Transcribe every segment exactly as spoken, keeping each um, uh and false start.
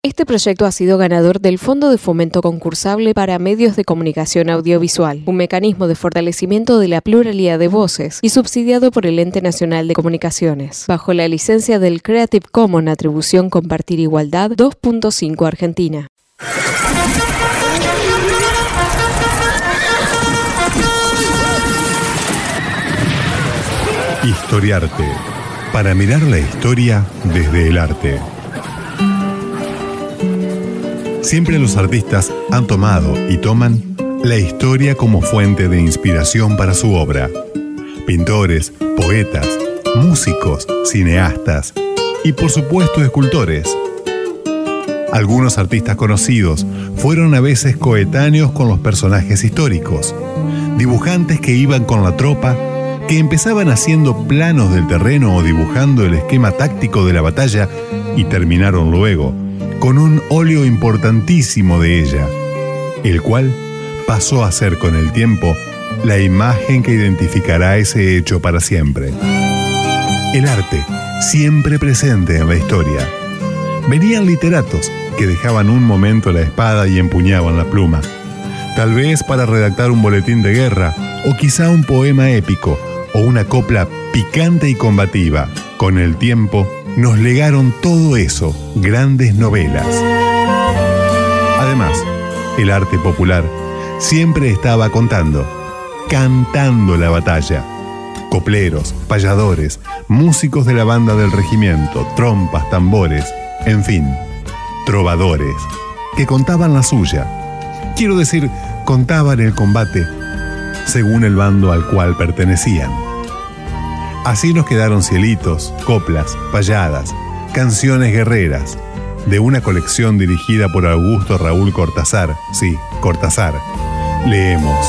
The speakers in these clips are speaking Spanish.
Este proyecto ha sido ganador del Fondo de Fomento Concursable para Medios de Comunicación Audiovisual, un mecanismo de fortalecimiento de la pluralidad de voces y subsidiado por el Ente Nacional de Comunicaciones, bajo la licencia del Creative Commons Atribución Compartir Igualdad dos punto cinco Argentina. Historiarte, para mirar la historia desde el arte. Siempre los artistas han tomado y toman la historia como fuente de inspiración para su obra. Pintores, poetas, músicos, cineastas y por supuesto escultores. Algunos artistas conocidos fueron a veces coetáneos con los personajes históricos, dibujantes que iban con la tropa, que empezaban haciendo planos del terreno o dibujando el esquema táctico de la batalla y terminaron luego con un óleo importantísimo de ella, el cual pasó a ser con el tiempo la imagen que identificará ese hecho para siempre. El arte, siempre presente en la historia. Venían literatos que dejaban un momento la espada y empuñaban la pluma, tal vez para redactar un boletín de guerra o quizá un poema épico o una copla picante y combativa. Con el tiempo nos legaron todo eso, grandes novelas. Además, el arte popular siempre estaba contando, cantando la batalla. Copleros, payadores, músicos de la banda del regimiento, trompas, tambores, en fin, trovadores, que contaban la suya. Quiero decir, contaban el combate según el bando al cual pertenecían. Así nos quedaron cielitos, coplas, payadas, canciones guerreras, de una colección dirigida por Augusto Raúl Cortázar. Sí, Cortázar. Leemos.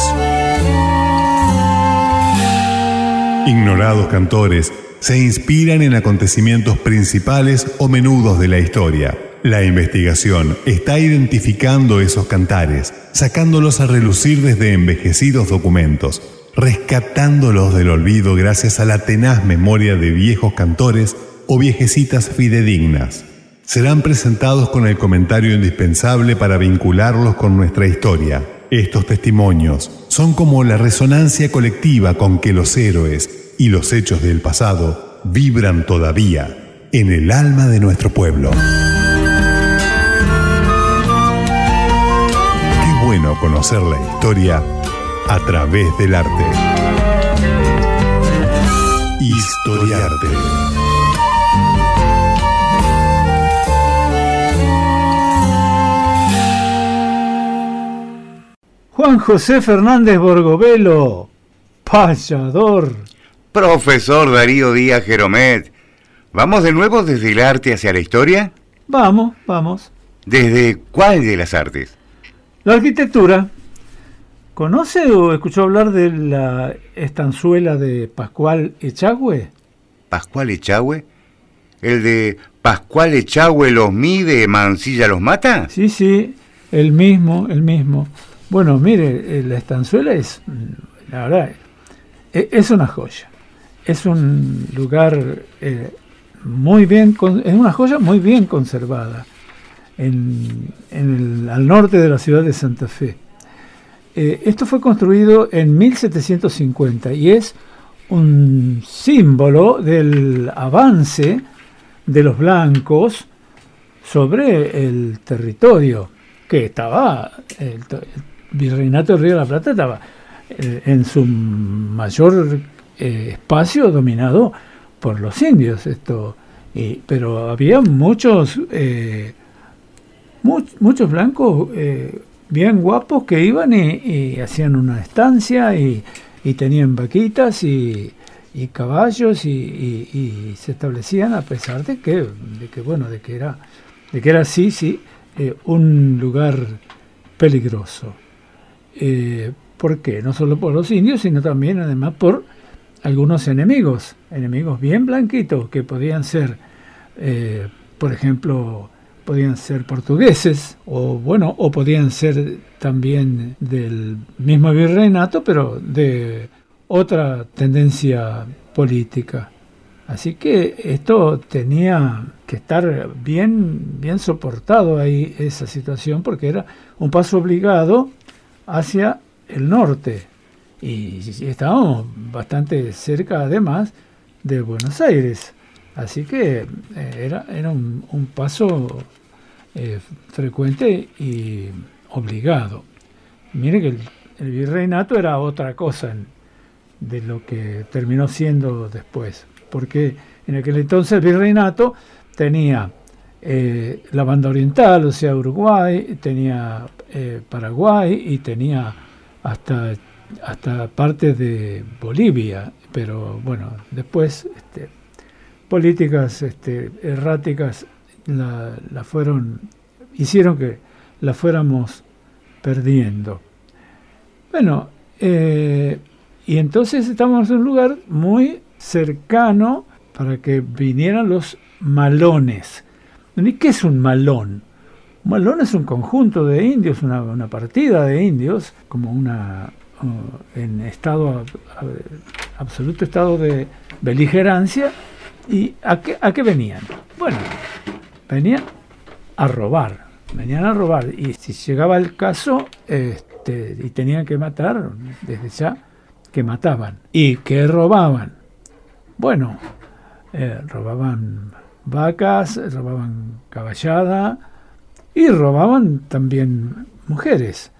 Ignorados cantores se inspiran en acontecimientos principales o menudos de la historia. La investigación está identificando esos cantares, sacándolos a relucir desde envejecidos documentos, rescatándolos del olvido gracias a la tenaz memoria de viejos cantores o viejecitas fidedignas. Serán presentados con el comentario indispensable para vincularlos con nuestra historia. Estos testimonios son como la resonancia colectiva con que los héroes y los hechos del pasado vibran todavía en el alma de nuestro pueblo. Qué bueno conocer la historia a través del arte. Historiarte. Juan José Fernández Borgovelo, payador. Profesor Darío Díaz Geromet, ¿vamos de nuevo desde el arte hacia la historia? Vamos, vamos. ¿Desde cuál de las artes? La arquitectura. ¿Conoce o escuchó hablar de la estanzuela de Pascual Echagüe? ¿Pascual Echagüe? ¿El de Pascual Echagüe los mide, Mansilla los mata? Sí, sí, el mismo, el mismo. Bueno, mire, la estanzuela es, la verdad, es una joya. Es un lugar eh, muy bien, es una joya muy bien conservada en, en el, al norte de la ciudad de Santa Fe. Eh, esto fue construido en mil setecientos cincuenta y es un símbolo del avance de los blancos sobre el territorio que estaba, el, el Virreinato del Río de la Plata estaba eh, en su mayor eh, espacio dominado por los indios, esto, y, pero había muchos eh, much, muchos blancos eh, bien guapos que iban y, y hacían una estancia y, y tenían vaquitas y, y caballos y, y, y se establecían, a pesar de que, de que bueno, de que era, de que era sí, sí, eh, un lugar peligroso. Eh, ¿Por qué? No solo por los indios, sino también además por algunos enemigos, enemigos bien blanquitos que podían ser, eh, por ejemplo, podían ser portugueses o bueno, o podían ser también del mismo virreinato, pero de otra tendencia política. Así que esto tenía que estar bien, bien soportado ahí, esa situación, porque era un paso obligado hacia el norte. Y, y estábamos bastante cerca, además, de Buenos Aires. Así que eh, era, era un, un paso eh, frecuente y obligado. Mire que el, el virreinato era otra cosa en, de lo que terminó siendo después. Porque en aquel entonces el virreinato tenía eh, la banda oriental, o sea, Uruguay, tenía eh, Paraguay y tenía hasta, hasta partes de Bolivia. Pero bueno, después este, políticas este, erráticas la, la fueron, hicieron que la fuéramos perdiendo. Bueno, eh, y entonces estamos en un lugar muy cercano para que vinieran los malones. ¿Y qué es un malón? Un malón es un conjunto de indios, una, una partida de indios, como una uh, en estado, absoluto estado de beligerancia. ¿Y a qué, a qué venían? Bueno, venían a robar, venían a robar, y si llegaba el caso, este, y tenían que matar, desde ya que mataban. ¿Y qué robaban? Bueno, eh, robaban vacas, robaban caballada y robaban también mujeres.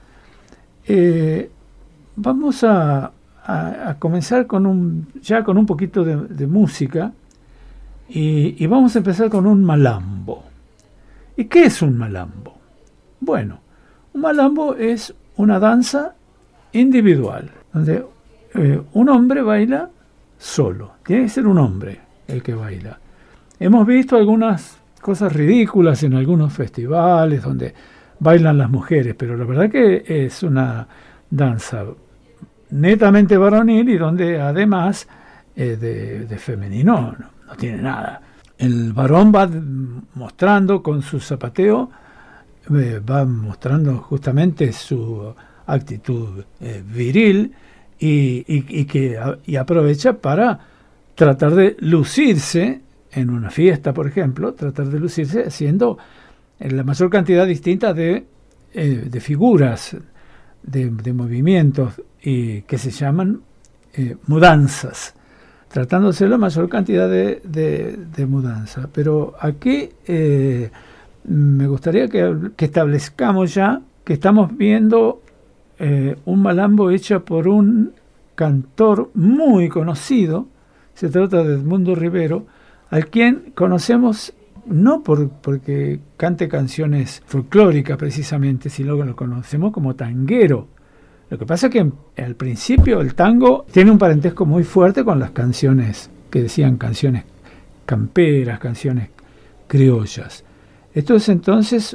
Eh, vamos a, a, a comenzar con un, ya con un poquito de, de música y, y vamos a empezar con un malambo. ¿Y qué es un malambo? Bueno, un malambo es una danza individual, donde eh, un hombre baila solo. Tiene que ser un hombre el que baila. Hemos visto algunas cosas ridículas en algunos festivales donde bailan las mujeres, pero la verdad que es una danza netamente varonil y donde además eh, de, de femenino no, no tiene nada. El varón va mostrando con su zapateo, eh, va mostrando justamente su actitud eh, viril, Y, y, y que y aprovecha para tratar de lucirse en una fiesta, por ejemplo, tratar de lucirse haciendo la mayor cantidad distinta de, eh, de figuras, de, de movimientos, y que se llaman eh, mudanzas, tratando de hacer la mayor cantidad de, de, de mudanzas. Pero aquí eh, me gustaría que, que establezcamos ya que estamos viendo Eh, un malambo hecho por un cantor muy conocido. Se trata de Edmundo Rivero, al quien conocemos no por, porque cante canciones folclóricas precisamente, sino que lo conocemos como tanguero. Lo que pasa es que al principio el tango tiene un parentesco muy fuerte con las canciones que decían canciones camperas, canciones criollas. Esto es entonces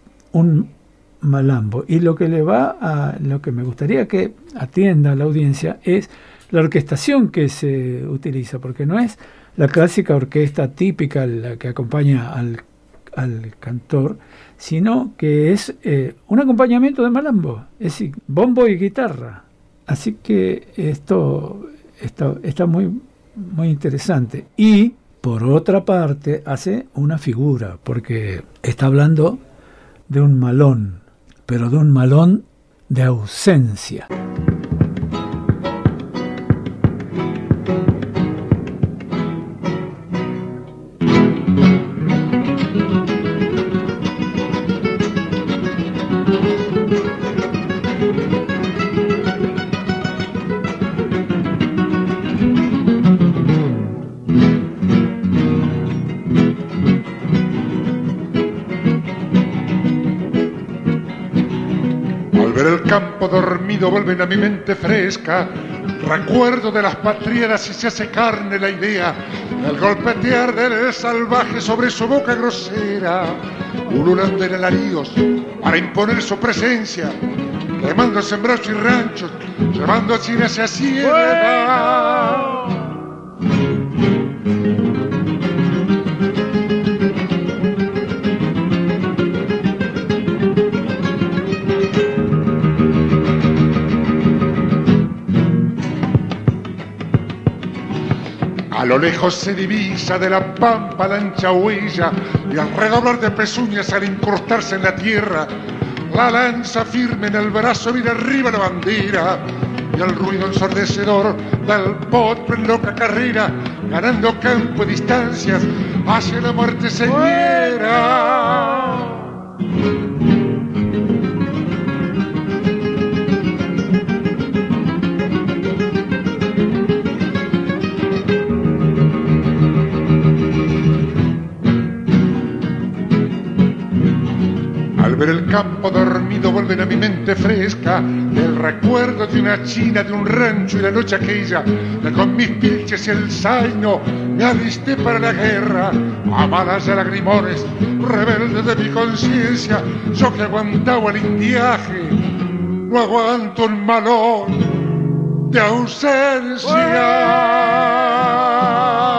un malambo, y lo que le va a lo que me gustaría que atienda a la audiencia es la orquestación que se utiliza, porque no es la clásica orquesta típica la que acompaña al, al cantor, sino que es eh, un acompañamiento de malambo, es decir, bombo y guitarra. Así que esto está, está muy, muy interesante. Y por otra parte hace una figura, porque está hablando de un malón, pero de un malón de ausencia. Campo dormido vuelven a mi mente fresca, recuerdo de las patrieras y se hace carne la idea del golpetear del salvaje sobre su boca grosera, ululando en alaridos para imponer su presencia, quemando sembrados y ranchos, llevando a China hacia sierra. Al lo lejos se divisa de la pampa la ancha huella, y al redoblar de pezuñas, al incrustarse en la tierra, la lanza firme en el brazo mira arriba la bandera, y el ruido ensordecedor del potro en loca carrera, ganando campo y distancias, hacia la muerte señera. Al ver el campo dormido vuelven a mi mente fresca el recuerdo de una china, de un rancho y la noche aquella que con mis pilches y el zaino me alisté para la guerra. A balas y a lagrimones, rebelde de mi conciencia, yo que aguantaba el indiaje, no aguanto un malón de ausencia.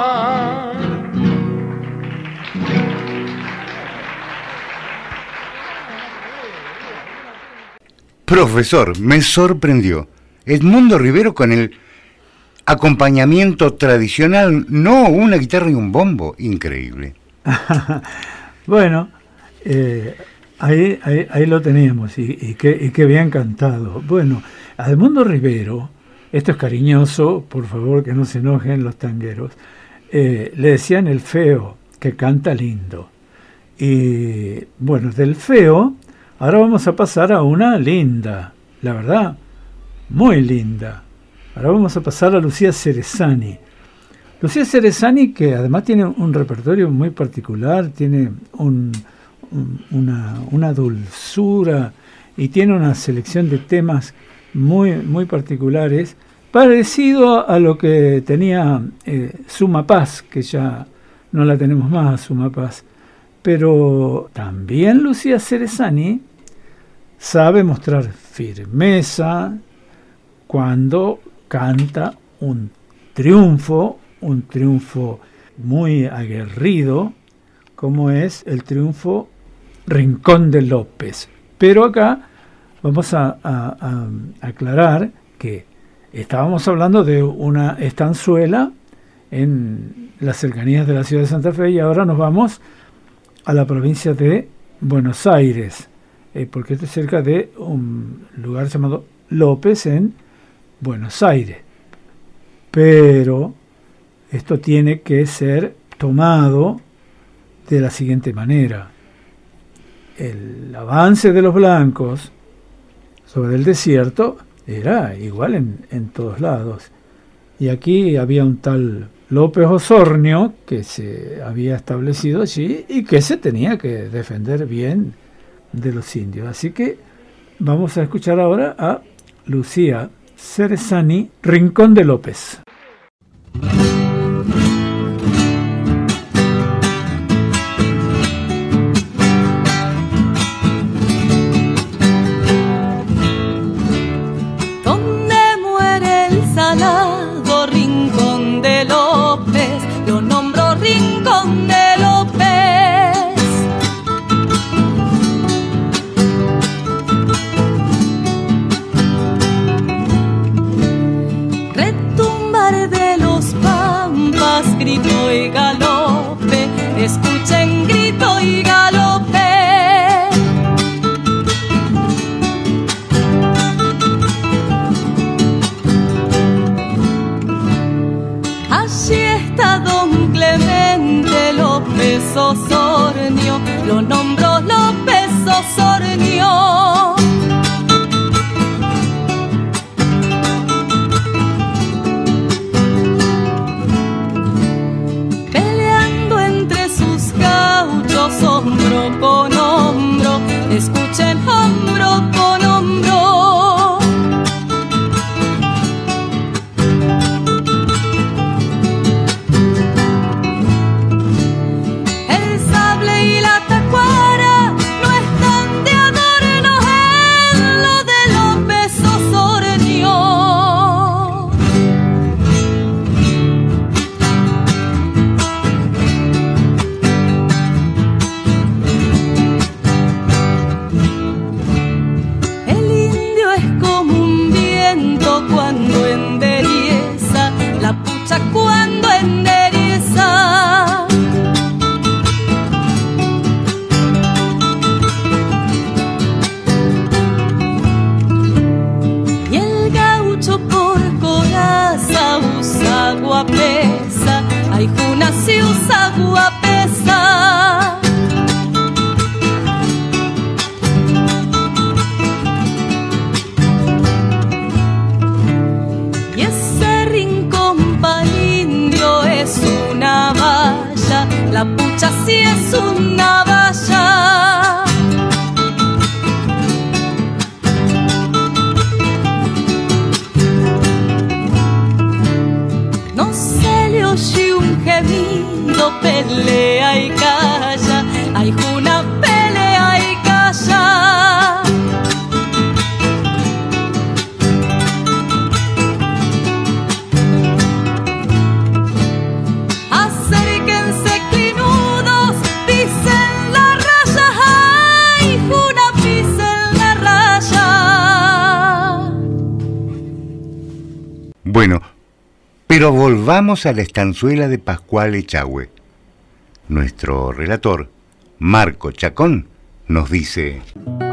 Profesor, me sorprendió. Edmundo Rivero con el acompañamiento tradicional, no una guitarra y un bombo. Increíble. Bueno, eh, ahí, ahí, ahí lo teníamos y, y, qué, y qué bien cantado. Bueno, a Edmundo Rivero, esto es cariñoso, por favor que no se enojen los tangueros, eh, le decían el feo, que canta lindo. Y bueno, del feo... Ahora vamos a pasar a una linda, la verdad, muy linda. Ahora vamos a pasar a Lucía Cerezani. Lucía Cerezani, que además tiene un repertorio muy particular, tiene un, un, una, una dulzura y tiene una selección de temas muy, muy particulares, parecido a lo que tenía eh, Suma Paz, que ya no la tenemos más, Suma Paz. Pero también Lucía Cerezani sabe mostrar firmeza cuando canta un triunfo, un triunfo muy aguerrido, como es el triunfo Rincón de López. Pero acá vamos a, a, a aclarar que estábamos hablando de una estanzuela en las cercanías de la ciudad de Santa Fe y ahora nos vamos a la provincia de Buenos Aires, eh, porque esto es cerca de un lugar llamado López en Buenos Aires. Pero esto tiene que ser tomado de la siguiente manera. El avance de los blancos sobre el desierto era igual en, en todos lados. Y aquí había un tal López Osornio que se había establecido allí y que se tenía que defender bien de los indios. Así que vamos a escuchar ahora a Lucía Cerezani, Rincón de López. Donde muere el salado Rincón de López, yo nombro Rincón de López. Retumbar de los pampas, grito y galope, escuchen grito y galope. Allí está don Clemente López Osornio, lo nombró López Osornio. Peleando entre sus gauchos hombro con hombro, escuchen hombro con hombro. El sable y la tacuara no están de adorno. agua pesa. Y ese rincón palindio es una valla, la pucha sí es una valla. No se le oye un gemido, pelea y calla, hay una pelea y calla. Acérquense clinudos, pisen la raya, ay, una pisen la raya. Bueno, pero volvamos a la estanzuela de Pascual Echagüe. Nuestro relator, Marco Chacón, nos dice: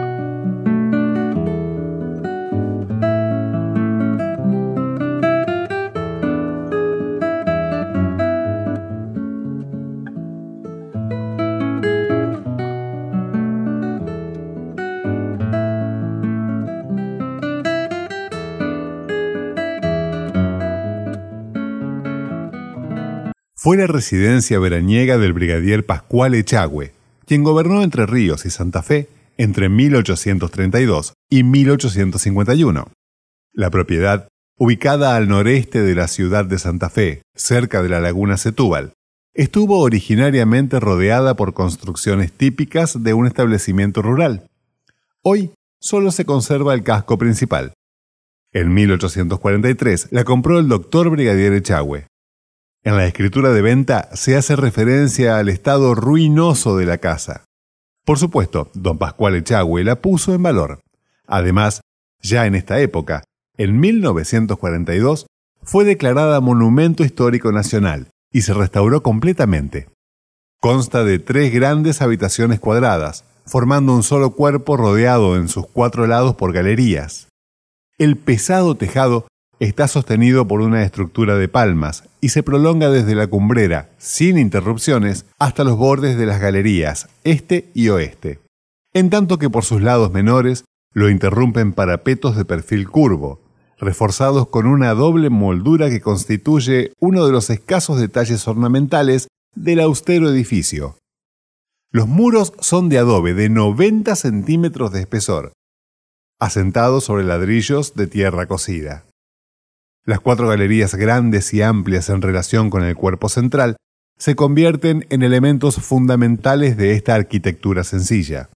fue la residencia veraniega del brigadier Pascual Echagüe, quien gobernó Entre Ríos y Santa Fe entre mil ochocientos treinta y dos y mil ochocientos cincuenta y uno. La propiedad, ubicada al noreste de la ciudad de Santa Fe, cerca de la laguna Setúbal, estuvo originariamente rodeada por construcciones típicas de un establecimiento rural. Hoy solo se conserva el casco principal. En mil ochocientos cuarenta y tres la compró el doctor brigadier Echagüe. En la escritura de venta se hace referencia al estado ruinoso de la casa. Por supuesto, don Pascual Echagüe la puso en valor. Además, ya en esta época, en mil novecientos cuarenta y dos, fue declarada Monumento Histórico Nacional y se restauró completamente. Consta de tres grandes habitaciones cuadradas, formando un solo cuerpo rodeado en sus cuatro lados por galerías. El pesado tejado está sostenido por una estructura de palmas y se prolonga desde la cumbrera, sin interrupciones, hasta los bordes de las galerías, este y oeste. En tanto que por sus lados menores lo interrumpen parapetos de perfil curvo, reforzados con una doble moldura que constituye uno de los escasos detalles ornamentales del austero edificio. Los muros son de adobe de noventa centímetros de espesor, asentados sobre ladrillos de tierra cocida. Las cuatro galerías grandes y amplias en relación con el cuerpo central se convierten en elementos fundamentales de esta arquitectura sencilla.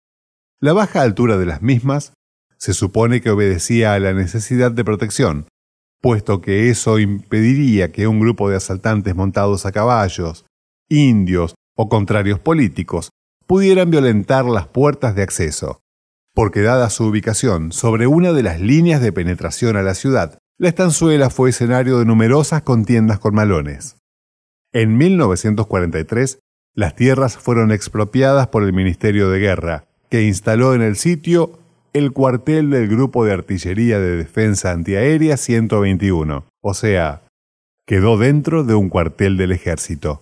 La baja altura de las mismas se supone que obedecía a la necesidad de protección, puesto que eso impediría que un grupo de asaltantes montados a caballos, indios o contrarios políticos pudieran violentar las puertas de acceso, porque dada su ubicación sobre una de las líneas de penetración a la ciudad, la estanzuela fue escenario de numerosas contiendas con malones. En mil novecientos cuarenta y tres, las tierras fueron expropiadas por el Ministerio de Guerra, que instaló en el sitio el cuartel del Grupo de Artillería de Defensa Antiaérea ciento veintiuno, o sea, quedó dentro de un cuartel del ejército.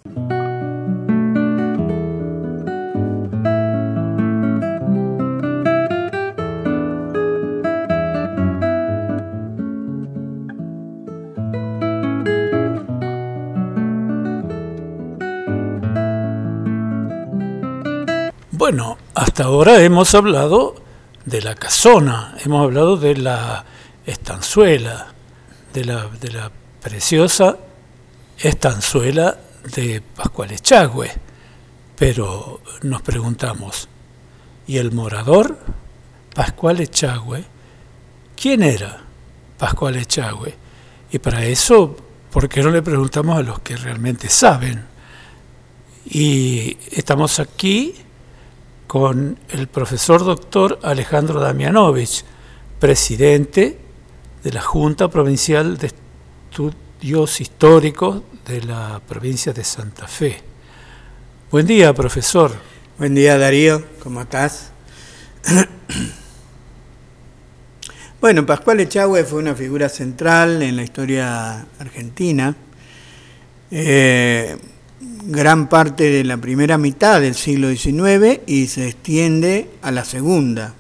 Bueno, hasta ahora hemos hablado de la casona, hemos hablado de la estanzuela, de la, de la preciosa estanzuela de Pascual Echagüe. Pero nos preguntamos, ¿y el morador? Pascual Echagüe, ¿quién era Pascual Echagüe? Y para eso, ¿por qué no le preguntamos a los que realmente saben? Y estamos aquí con el profesor doctor Alejandro Damianovich, presidente de la Junta Provincial de Estudios Históricos de la provincia de Santa Fe. Buen día, profesor. Buen día, Darío, ¿cómo estás? Bueno, Pascual Echagüe fue una figura central en la historia argentina. Eh, gran parte de la primera mitad del siglo diecinueve y se extiende a la segunda.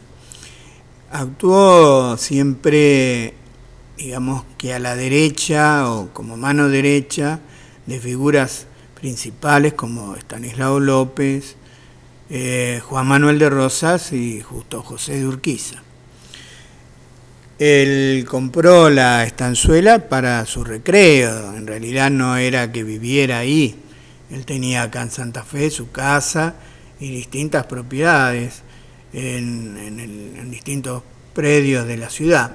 Actuó siempre, digamos que a la derecha o como mano derecha de figuras principales como Estanislao López, eh, Juan Manuel de Rosas y Justo José de Urquiza. Él compró la estanzuela para su recreo, en realidad no era que viviera ahí. Él tenía acá en Santa Fe su casa y distintas propiedades en, en, el, en distintos predios de la ciudad.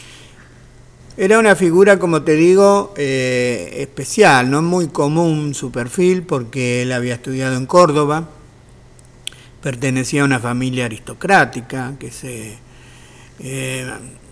Era una figura, como te digo, eh, especial, no muy común su perfil, porque él había estudiado en Córdoba, pertenecía a una familia aristocrática que se eh,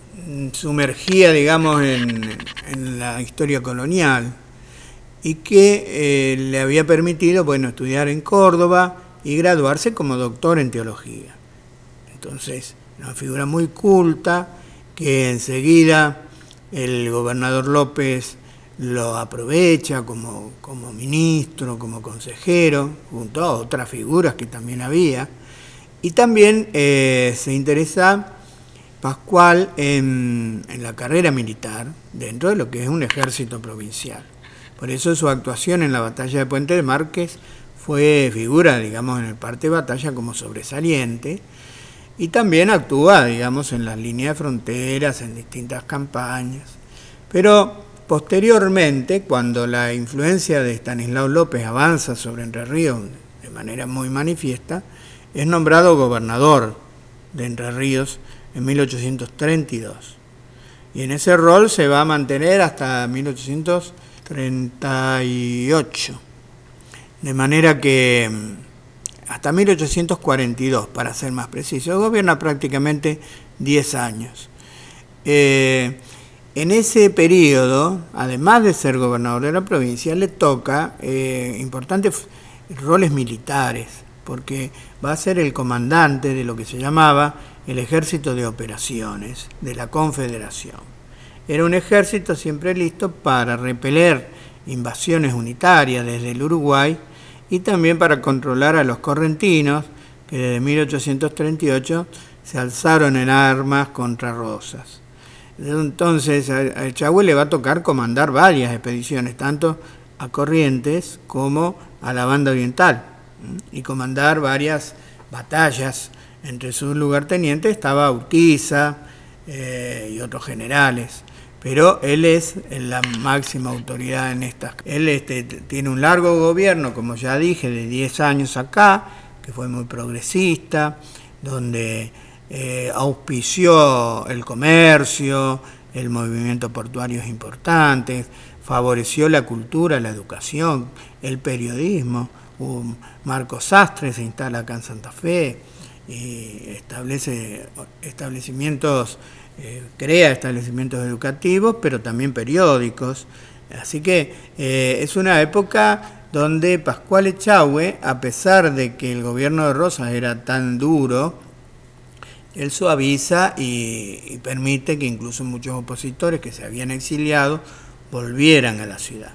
sumergía, digamos, en, en la historia colonial y que eh, le había permitido, bueno, estudiar en Córdoba y graduarse como doctor en teología. Entonces, una figura muy culta que enseguida el gobernador López lo aprovecha como, como ministro, como consejero, junto a otras figuras que también había. Y también eh, se interesa Pascual en, en la carrera militar, dentro de lo que es un ejército provincial. Por eso su actuación en la batalla de Puente de Márquez fue figura, digamos, en el parte de batalla como sobresaliente, y también actúa, digamos, en las líneas de fronteras, en distintas campañas. Pero posteriormente, cuando la influencia de Estanislao López avanza sobre Entre Ríos de manera muy manifiesta, es nombrado gobernador de Entre Ríos en mil ochocientos treinta y dos. Y en ese rol se va a mantener hasta mil ochocientos treinta y ocho. De manera que hasta mil ochocientos cuarenta y dos, para ser más preciso, gobierna prácticamente diez años. Eh, en ese periodo, además de ser gobernador de la provincia, le toca eh, importantes roles militares, porque va a ser el comandante de lo que se llamaba el Ejército de Operaciones de la Confederación. Era un ejército siempre listo para repeler invasiones unitarias desde el Uruguay y también para controlar a los correntinos, que desde mil ochocientos treinta y ocho se alzaron en armas contra Rosas. Entonces a Echagüe le va a tocar comandar varias expediciones, tanto a Corrientes como a la Banda Oriental, y comandar varias batallas. Entre sus lugartenientes estaba Urquiza eh, y otros generales, pero él es la máxima autoridad en estas. Él este, tiene un largo gobierno, como ya dije, de diez años acá, que fue muy progresista, donde eh, auspició el comercio, el movimiento portuario importante, favoreció la cultura, la educación, el periodismo. Un Marco Sastre se instala acá en Santa Fe y establece establecimientos, eh, crea establecimientos educativos, pero también periódicos. Así que eh, es una época donde Pascual Echagüe, a pesar de que el gobierno de Rosas era tan duro, él suaviza y, y permite que incluso muchos opositores que se habían exiliado volvieran a la ciudad.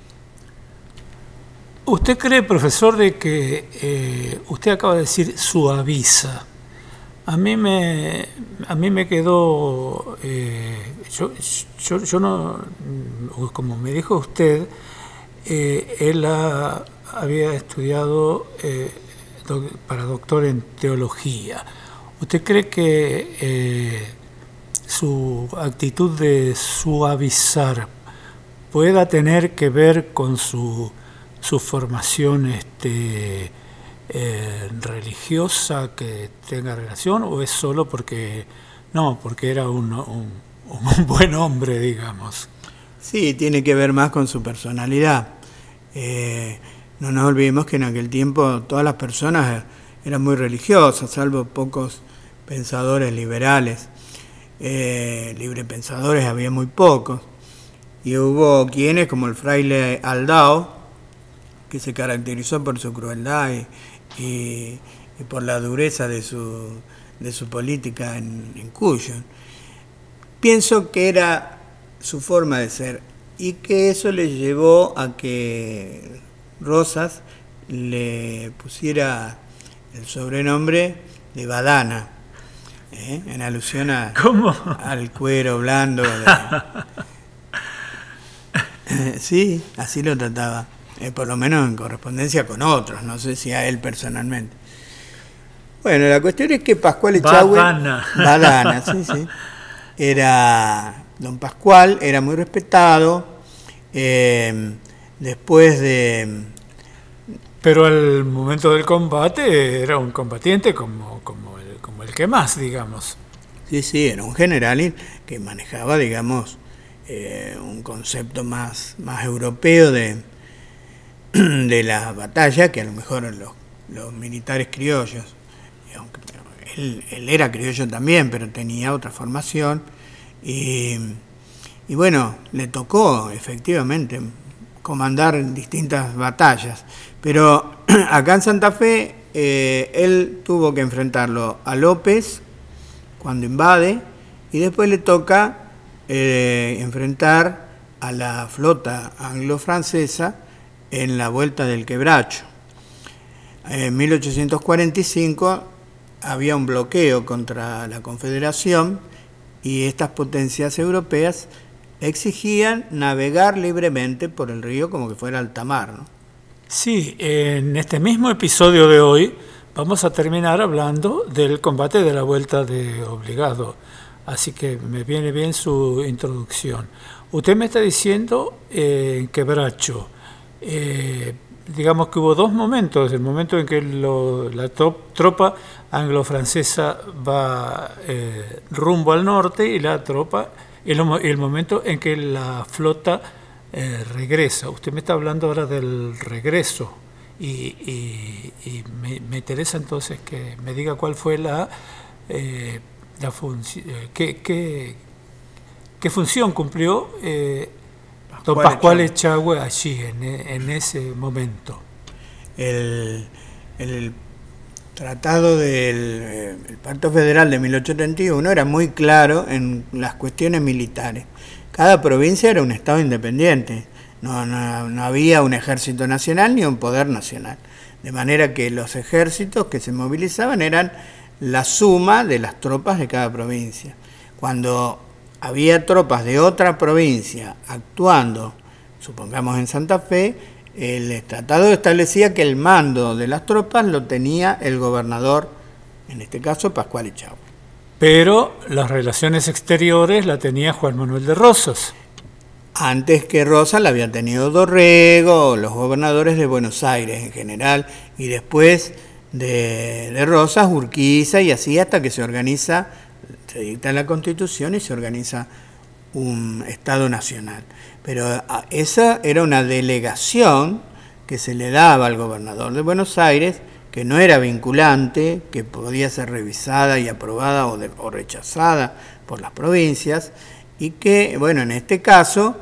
¿Usted cree, profesor, de que eh, usted acaba de decir suaviza? A mí me, a mí me quedó, eh, yo, yo, yo no, como me dijo usted, eh, él ha, había estudiado eh, do, para doctor en teología. ¿Usted cree que eh, su actitud de suavizar pueda tener que ver con su su formación este, eh, religiosa que tenga relación, o es solo porque no, porque era un, un, un buen hombre, digamos? Sí, tiene que ver más con su personalidad. Eh, no nos olvidemos que en aquel tiempo todas las personas eran muy religiosas, salvo pocos pensadores liberales. Eh, librepensadores había muy pocos. Y hubo quienes, como el fraile Aldao, que se caracterizó por su crueldad y, y, y por la dureza de su, de su política en, en Cuyo. Pienso que era su forma de ser y que eso le llevó a que Rosas le pusiera el sobrenombre de Badana, ¿eh? En alusión a, ¿Cómo? al cuero blando. De... Sí, así lo trataba, eh, por lo menos en correspondencia con otros, no sé si a él personalmente. Bueno, la cuestión es que Pascual Echagüe... Badana. Badana, sí, sí. Era... Don Pascual era muy respetado. Eh, después de... Pero al momento del combate era un combatiente como, como, el, como el que más, digamos. Sí, sí, era un general que manejaba, digamos, eh, un concepto más, más europeo de, de la batalla que a lo mejor los, los militares criollos. Aunque él, él era criollo también, pero tenía otra formación. Y, y bueno, le tocó efectivamente comandar en distintas batallas. Pero acá en Santa Fe, eh, él tuvo que enfrentarlo a López cuando invade, y después le toca eh, enfrentar a la flota anglo-francesa en la Vuelta del Quebracho. En mil ochocientos cuarenta y cinco había un bloqueo contra la Confederación y estas potencias europeas exigían navegar libremente por el río como que fuera alta mar, ¿no? Sí, en este mismo episodio de hoy vamos a terminar hablando del combate de la Vuelta de Obligado, así que me viene bien su introducción. Usted me está diciendo eh, en Quebracho, eh, digamos que hubo dos momentos, el momento en que lo, la trop, tropa anglo-francesa va eh, rumbo al norte y la tropa, el, el momento en que la flota eh, regresa. Usted me está hablando ahora del regreso y, y, y me, me interesa entonces que me diga cuál fue la, eh, la función, eh, qué, qué, qué función cumplió eh, don Pascual Echagüe allí, en, en ese momento. El, el tratado del el Pacto Federal de mil ochocientos treinta y uno era muy claro en las cuestiones militares. Cada provincia era un estado independiente, no, no, no había un ejército nacional ni un poder nacional. De manera que los ejércitos que se movilizaban eran la suma de las tropas de cada provincia. Cuando había tropas de otra provincia actuando, supongamos en Santa Fe, el tratado establecía que el mando de las tropas lo tenía el gobernador, en este caso Pascual Echagüe. Pero las relaciones exteriores la tenía Juan Manuel de Rosas. Antes que Rosas la había tenido Dorrego, los gobernadores de Buenos Aires en general, y después de, de Rosas, Urquiza, y así hasta que se organiza, se dicta la Constitución y se organiza un Estado Nacional. Pero esa era una delegación que se le daba al gobernador de Buenos Aires, que no era vinculante, que podía ser revisada y aprobada o, de, o rechazada por las provincias, y que, bueno, en este caso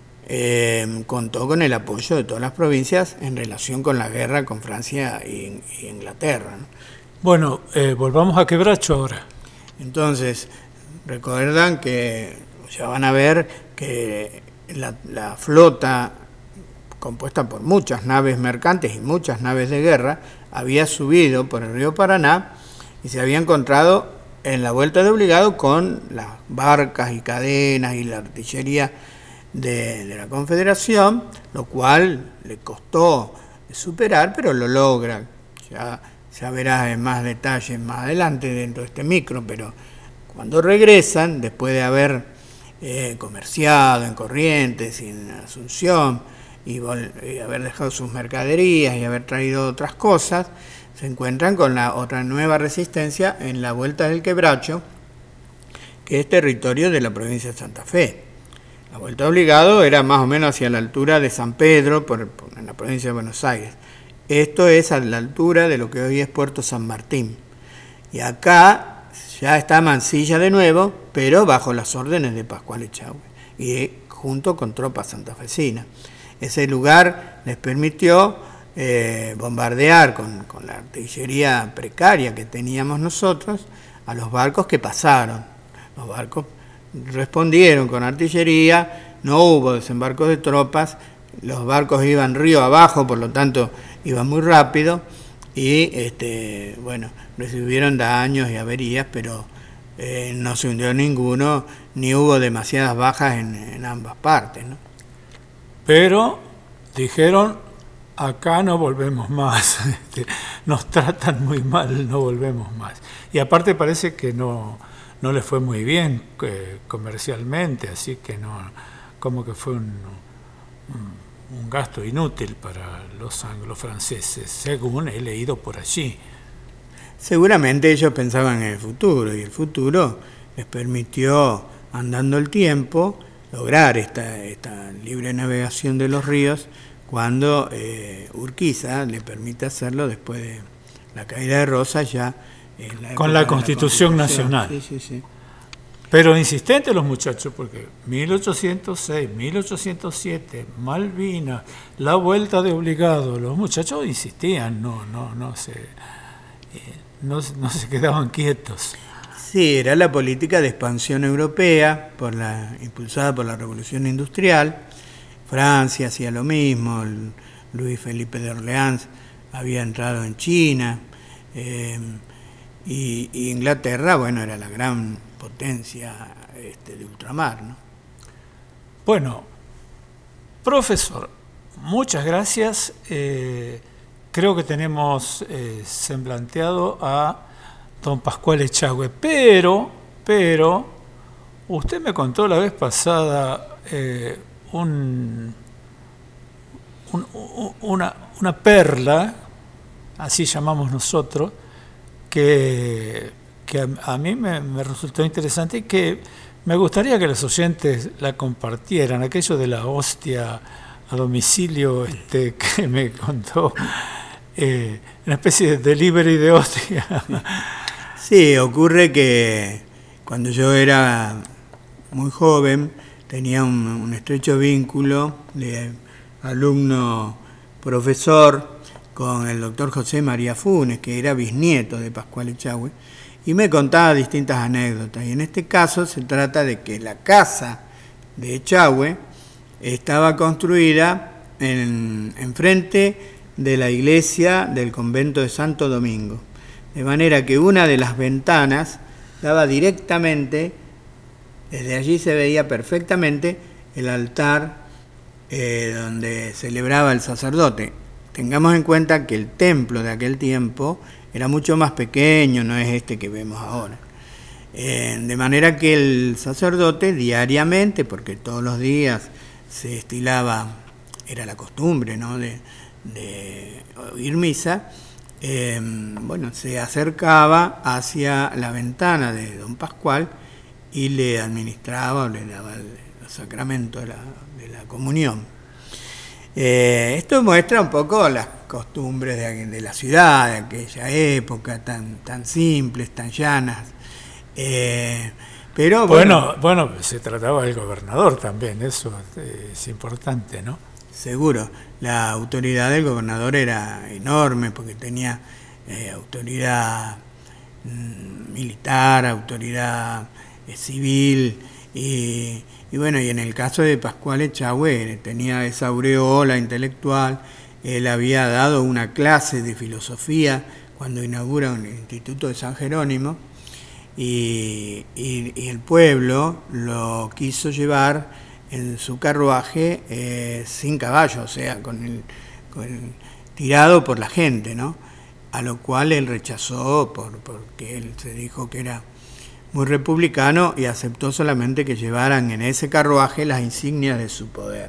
eh, contó con el apoyo de todas las provincias en relación con la guerra con Francia y, y Inglaterra, ¿no? Bueno, eh, volvamos a Quebracho ahora. Entonces, recuerdan que ya van a ver que la, la flota, compuesta por muchas naves mercantes y muchas naves de guerra, había subido por el río Paraná y se había encontrado en la Vuelta de Obligado con las barcas y cadenas y la artillería de, de la Confederación, lo cual le costó superar, pero lo logra. Ya, ya verás en más detalles más adelante dentro de este micro, pero cuando regresan, después de haber eh, comerciado en Corrientes y en Asunción, y, y haber dejado sus mercaderías y haber traído otras cosas, se encuentran con la otra nueva resistencia en la Vuelta del Quebracho, que es territorio de la provincia de Santa Fe. La Vuelta de Obligado era más o menos hacia la altura de San Pedro, por, por, en la provincia de Buenos Aires. Esto es a la altura de lo que hoy es Puerto San Martín. Y acá ya está Mansilla de nuevo, pero bajo las órdenes de Pascual Echagüe, y junto con tropas santafesinas. Ese lugar les permitió eh, bombardear con, con la artillería precaria que teníamos nosotros a los barcos que pasaron. Los barcos respondieron con artillería, no hubo desembarco de tropas los barcos iban río abajo, por lo tanto iban muy rápido y este, bueno, recibieron daños y averías, pero eh, no se hundió ninguno, ni hubo demasiadas bajas en, en ambas partes, ¿no? Pero dijeron, acá no volvemos más, nos tratan muy mal, no volvemos más. Y aparte parece que no, no les fue muy bien eh, comercialmente, así que no, como que fue un, un, un gasto inútil para los anglo-franceses, según he leído por allí. Seguramente ellos pensaban en el futuro, y el futuro les permitió, andando el tiempo, lograr esta, esta libre navegación de los ríos, cuando eh, Urquiza le permite hacerlo después de la caída de Rosas, ya en la con la Constitución, la Constitución Nacional. Sí, sí, sí. Pero insistentes los muchachos, porque mil ochocientos seis, mil ochocientos siete, Malvinas, la vuelta de obligado, los muchachos insistían, no, no, no se, eh, no, no se quedaban quietos. Sí, era la política de expansión europea, por la, impulsada por la Revolución Industrial. Francia hacía lo mismo, el Luis Felipe de Orleans había entrado en China, eh, y, y Inglaterra, bueno, era la gran potencia este, de ultramar, ¿no? Bueno, profesor, muchas gracias. Eh, creo que tenemos eh, semblanteado a don Pascual Echagüe, pero, pero, usted me contó la vez pasada eh, un, un, una, una perla, así llamamos nosotros, que, que a, a mí me, me resultó interesante y que me gustaría que los oyentes la compartieran, aquello de la hostia a domicilio este, que me contó, eh, una especie de delivery de hostia. Sí, ocurre que cuando yo era muy joven tenía un, un estrecho vínculo de alumno-profesor con el doctor José María Funes, que era bisnieto de Pascual Echagüe, y me contaba distintas anécdotas. Y en este caso se trata de que la casa de Echagüe estaba construida en, en frente de la iglesia del convento de Santo Domingo. De manera que una de las ventanas daba directamente, desde allí se veía perfectamente el altar eh, donde celebraba el sacerdote. Tengamos en cuenta que el templo de aquel tiempo era mucho más pequeño, no es este que vemos ahora. Eh, de manera que el sacerdote diariamente, porque todos los días se estilaba, era la costumbre, ¿no?, de, de oír misa, Eh, bueno, se acercaba hacia la ventana de don Pascual y le administraba o le daba el, el sacramento de la, de la comunión. Eh, esto muestra un poco las costumbres de, de la ciudad, de aquella época, tan, tan simples, tan llanas. Eh, pero bueno, bueno, bueno, se trataba del gobernador también, eso es importante, ¿no? Seguro, la autoridad del gobernador era enorme porque tenía eh, autoridad mm, militar, autoridad eh, civil y, y bueno, y en el caso de Pascual Echagüe tenía esa aureola intelectual. Él había dado una clase de filosofía cuando inaugura un instituto de San Jerónimo y, y, y el pueblo lo quiso llevar en su carruaje eh, sin caballo, o sea, con el, con el, tirado por la gente, ¿no? A lo cual él rechazó por, porque él se dijo que era muy republicano y aceptó solamente que llevaran en ese carruaje las insignias de su poder.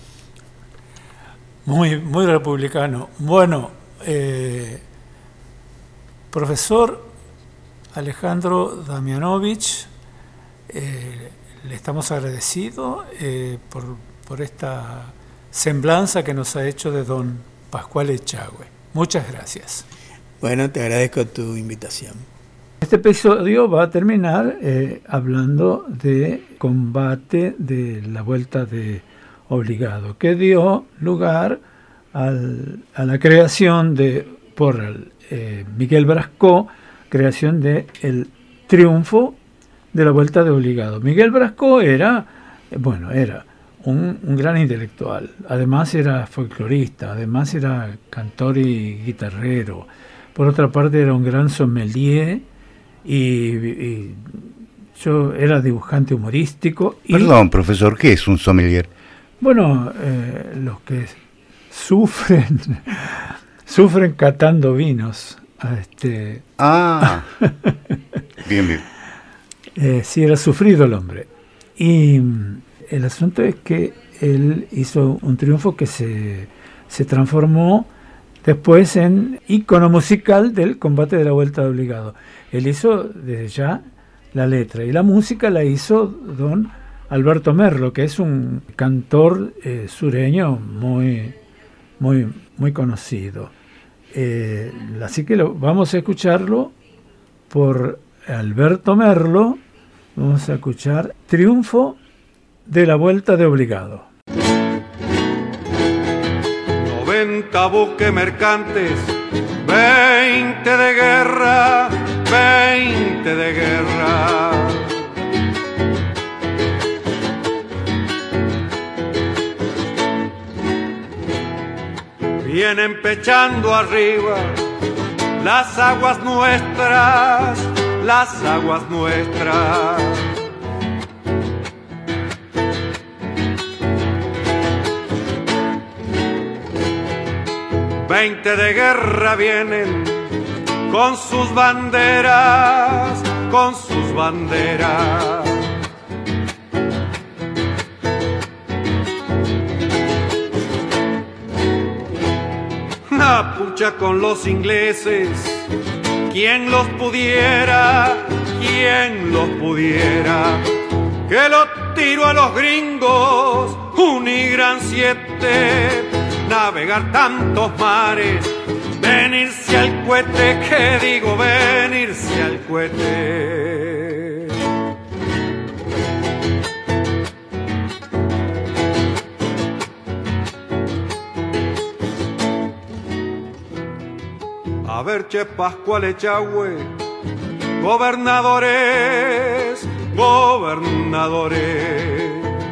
Muy, muy republicano. Bueno, eh, profesor Alejandro Damianovich, eh, le estamos agradecidos eh, por, por esta semblanza que nos ha hecho de don Pascual Echagüe. Muchas gracias. Bueno, te agradezco tu invitación. Este episodio va a terminar eh, hablando de combate de la vuelta de obligado, que dio lugar al, a la creación de, por el, eh, Miguel Brascó, creación de el triunfo de la vuelta de obligado. Miguel Brascó era, bueno, era un, un gran intelectual. Además era folclorista, además era cantor y guitarrero. Por otra parte era un gran sommelier y, y yo era dibujante humorístico. Y, Perdón, profesor, ¿qué es un sommelier? Bueno, eh, los que sufren, sufren catando vinos. Este, Ah, bien, bien. Eh, sí, era sufrido el hombre. Y el asunto es que él hizo un triunfo que se, se transformó después en ícono musical del combate de la Vuelta de Obligado. Él hizo desde ya la letra y la música la hizo don Alberto Merlo, que es un cantor eh, sureño muy, muy, muy conocido. Eh, así que lo, vamos a escucharlo por Alberto Merlo. Vamos a escuchar Triunfo de la Vuelta de Obligado. noventa buques mercantes, veinte de guerra, veinte de guerra. Vienen pechando arriba las aguas nuestras, las aguas nuestras. Veinte de guerra vienen con sus banderas, con sus banderas. La pucha con los ingleses, ¿quién los pudiera? ¿Quién los pudiera? Que lo tiro a los gringos, un y gran siete, navegar tantos mares, venirse al cohete, que digo venirse al cohete. A ver, che Pascual Echagüe, gobernadores, gobernadores.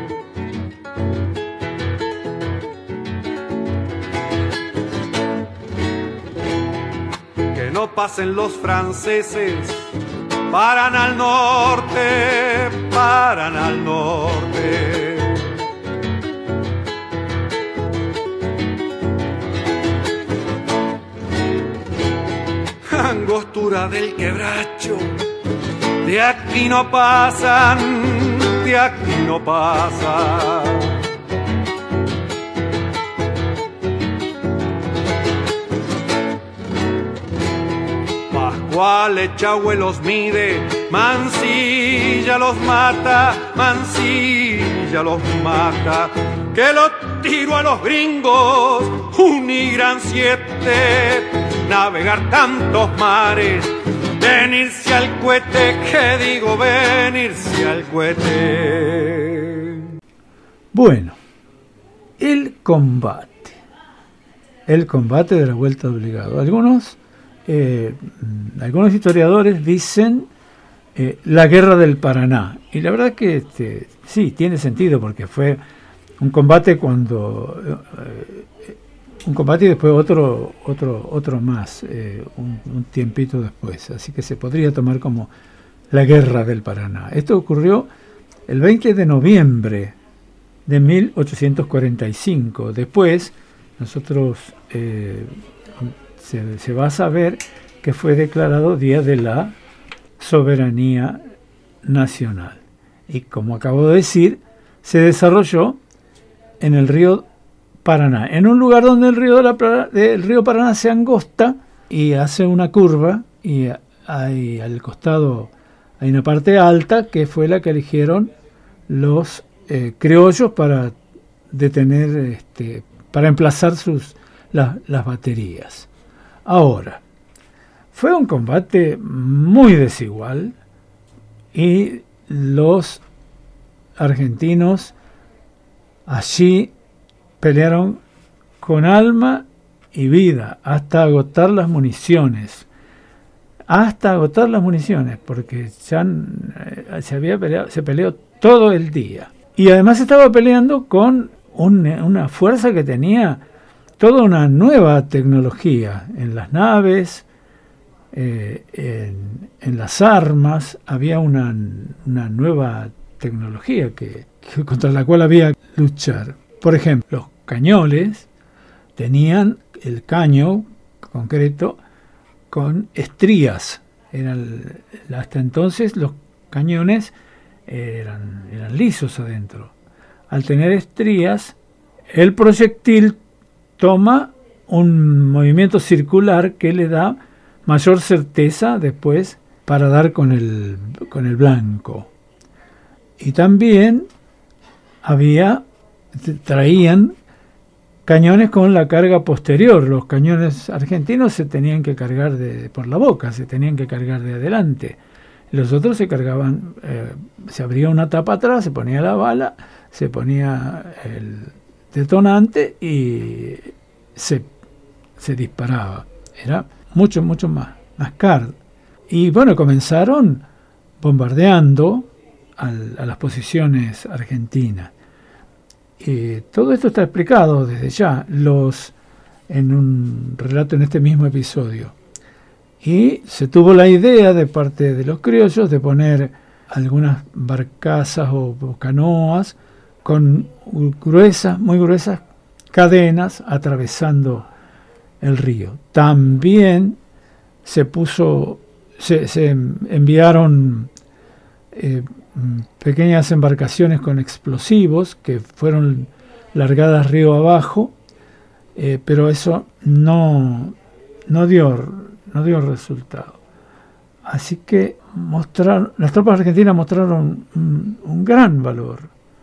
Que no pasen los franceses, paran al norte, paran al norte. Angostura del quebracho, de aquí no pasan, de aquí no pasan. Pascual Echagüe los mide, Mansilla los mata, Mansilla los mata. Que lo tiro a los gringos, un y gran siete, navegar tantos mares, venirse al cohete, que digo venirse al cohete. Bueno, el combate, el combate de la Vuelta de Obligado. Algunos, eh, algunos historiadores dicen eh, la Guerra del Paraná, y la verdad que este, sí, tiene sentido, porque fue un combate cuando eh, un combate y después otro otro otro más eh, un, un tiempito después, así que se podría tomar como la Guerra del Paraná. Esto ocurrió el veinte de noviembre de mil ochocientos cuarenta y cinco. Después nosotros eh, se, se va a saber que fue declarado Día de la Soberanía Nacional, y como acabo de decir, se desarrolló en el río Paraná, en un lugar donde el río, de la, el río Paraná se angosta y hace una curva, y hay al costado hay una parte alta que fue la que eligieron los eh, criollos para detener, este, para emplazar sus la, las baterías. Ahora, fue un combate muy desigual y los argentinos allí pelearon con alma y vida hasta agotar las municiones, hasta agotar las municiones, porque ya eh, se había peleado, se peleó todo el día, Y además estaba peleando con un, una fuerza que tenía toda una nueva tecnología en las naves, eh, en, en las armas. Había una, una nueva tecnología que, que contra la cual había que luchar. Por ejemplo, los cañones tenían el caño concreto con estrías. Eran, hasta entonces los cañones eran, eran lisos adentro. Al tener estrías, el proyectil toma un movimiento circular que le da mayor certeza después para dar con el, con el blanco. Y también había, traían cañones con la carga posterior. Los cañones argentinos se tenían que cargar de, por la boca, se tenían que cargar de adelante. Los otros se cargaban, eh, se abría una tapa atrás, se ponía la bala, se ponía el detonante y se, se disparaba. Era mucho, mucho más, más caro. Y bueno, comenzaron bombardeando al, a las posiciones argentinas. Eh, todo esto está explicado desde ya los, en un relato en este mismo episodio. Y se tuvo la idea de parte de los criollos de poner algunas barcazas o, o canoas con gruesas, muy gruesas cadenas atravesando el río. También se puso, se, se enviaron eh, pequeñas embarcaciones con explosivos que fueron largadas río abajo, eh, pero eso no, no dio no dio resultado. Así que mostraron, las tropas argentinas mostraron un, un gran valor,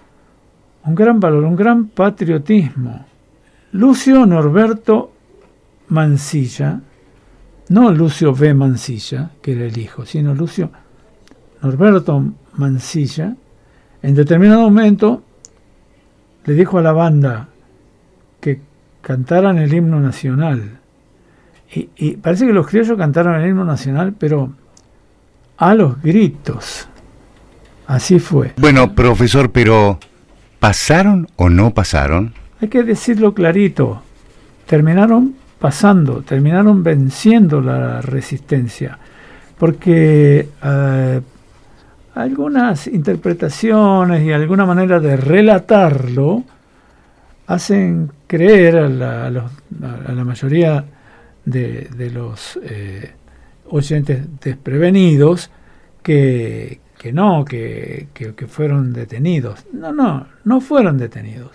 un gran valor, un gran patriotismo. Lucio Norberto Mansilla, no Lucio B. Mansilla, que era el hijo, sino Lucio Norberto Mansilla, en determinado momento le dijo a la banda que cantaran el himno nacional. Y, y parece que los criollos cantaron el himno nacional, pero a los gritos. Así fue. Bueno, profesor, pero ¿pasaron o no pasaron? Hay que decirlo clarito. Terminaron pasando, terminaron venciendo la resistencia. Porque eh, algunas interpretaciones y alguna manera de relatarlo hacen creer a la, a los, a la mayoría de, de los eh, oyentes desprevenidos que, que no, que, que, que fueron detenidos. No, no, no fueron detenidos.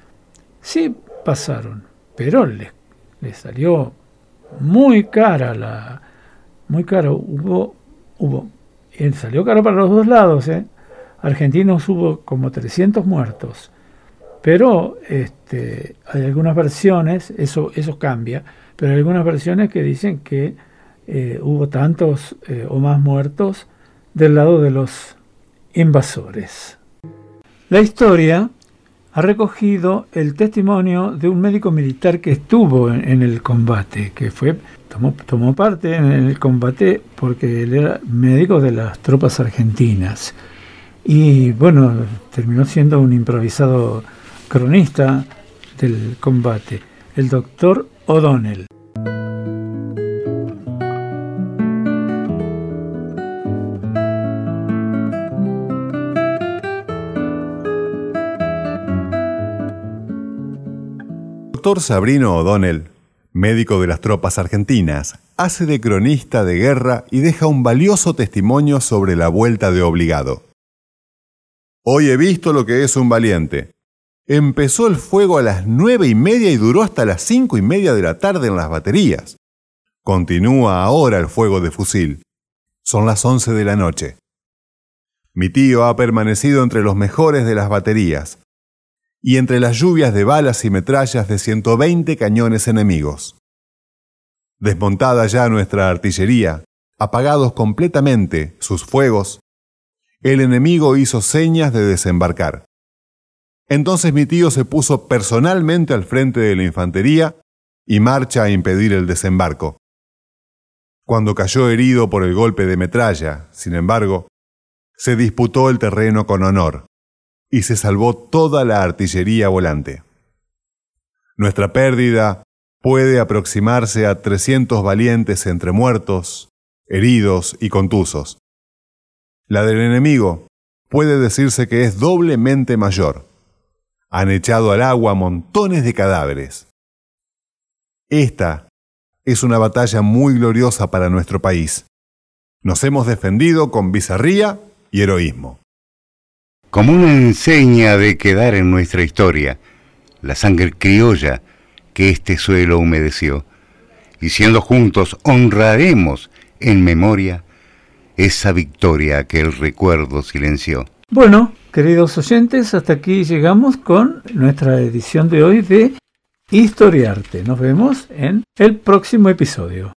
Sí pasaron, pero les, les salió muy cara la, muy caro. Hubo, hubo, y salió caro para los dos lados, ¿eh? Argentinos hubo como trescientos muertos, pero este, hay algunas versiones, eso, eso cambia, pero hay algunas versiones que dicen que eh, hubo tantos eh, o más muertos del lado de los invasores. La historia ha recogido el testimonio de un médico militar que estuvo en, en el combate, que fue tomó, tomó parte en el combate porque él era médico de las tropas argentinas. Y bueno, terminó siendo un improvisado cronista del combate, el doctor O'Donnell. El doctor Sabrino O'Donnell, médico de las tropas argentinas, hace de cronista de guerra y deja un valioso testimonio sobre la vuelta de obligado. Hoy he visto lo que es un valiente. Empezó el fuego a las nueve y media y duró hasta las cinco y media de la tarde en las baterías. Continúa ahora el fuego de fusil. Son las once de la noche. Mi tío ha permanecido entre los mejores de las baterías y entre las lluvias de balas y metrallas de ciento veinte cañones enemigos. Desmontada ya nuestra artillería, apagados completamente sus fuegos, el enemigo hizo señas de desembarcar. Entonces mi tío se puso personalmente al frente de la infantería y marcha a impedir el desembarco. Cuando cayó herido por el golpe de metralla, sin embargo, se disputó el terreno con honor, y se salvó toda la artillería volante. Nuestra pérdida puede aproximarse a trescientos valientes entre muertos, heridos y contusos. La del enemigo puede decirse que es doblemente mayor. Han echado al agua montones de cadáveres. Esta es una batalla muy gloriosa para nuestro país. Nos hemos defendido con bizarría y heroísmo. Como una enseña de quedar en nuestra historia, la sangre criolla que este suelo humedeció, y siendo juntos honraremos en memoria esa victoria que el recuerdo silenció. Bueno, queridos oyentes, hasta aquí llegamos con nuestra edición de hoy de Historiarte. Nos vemos en el próximo episodio.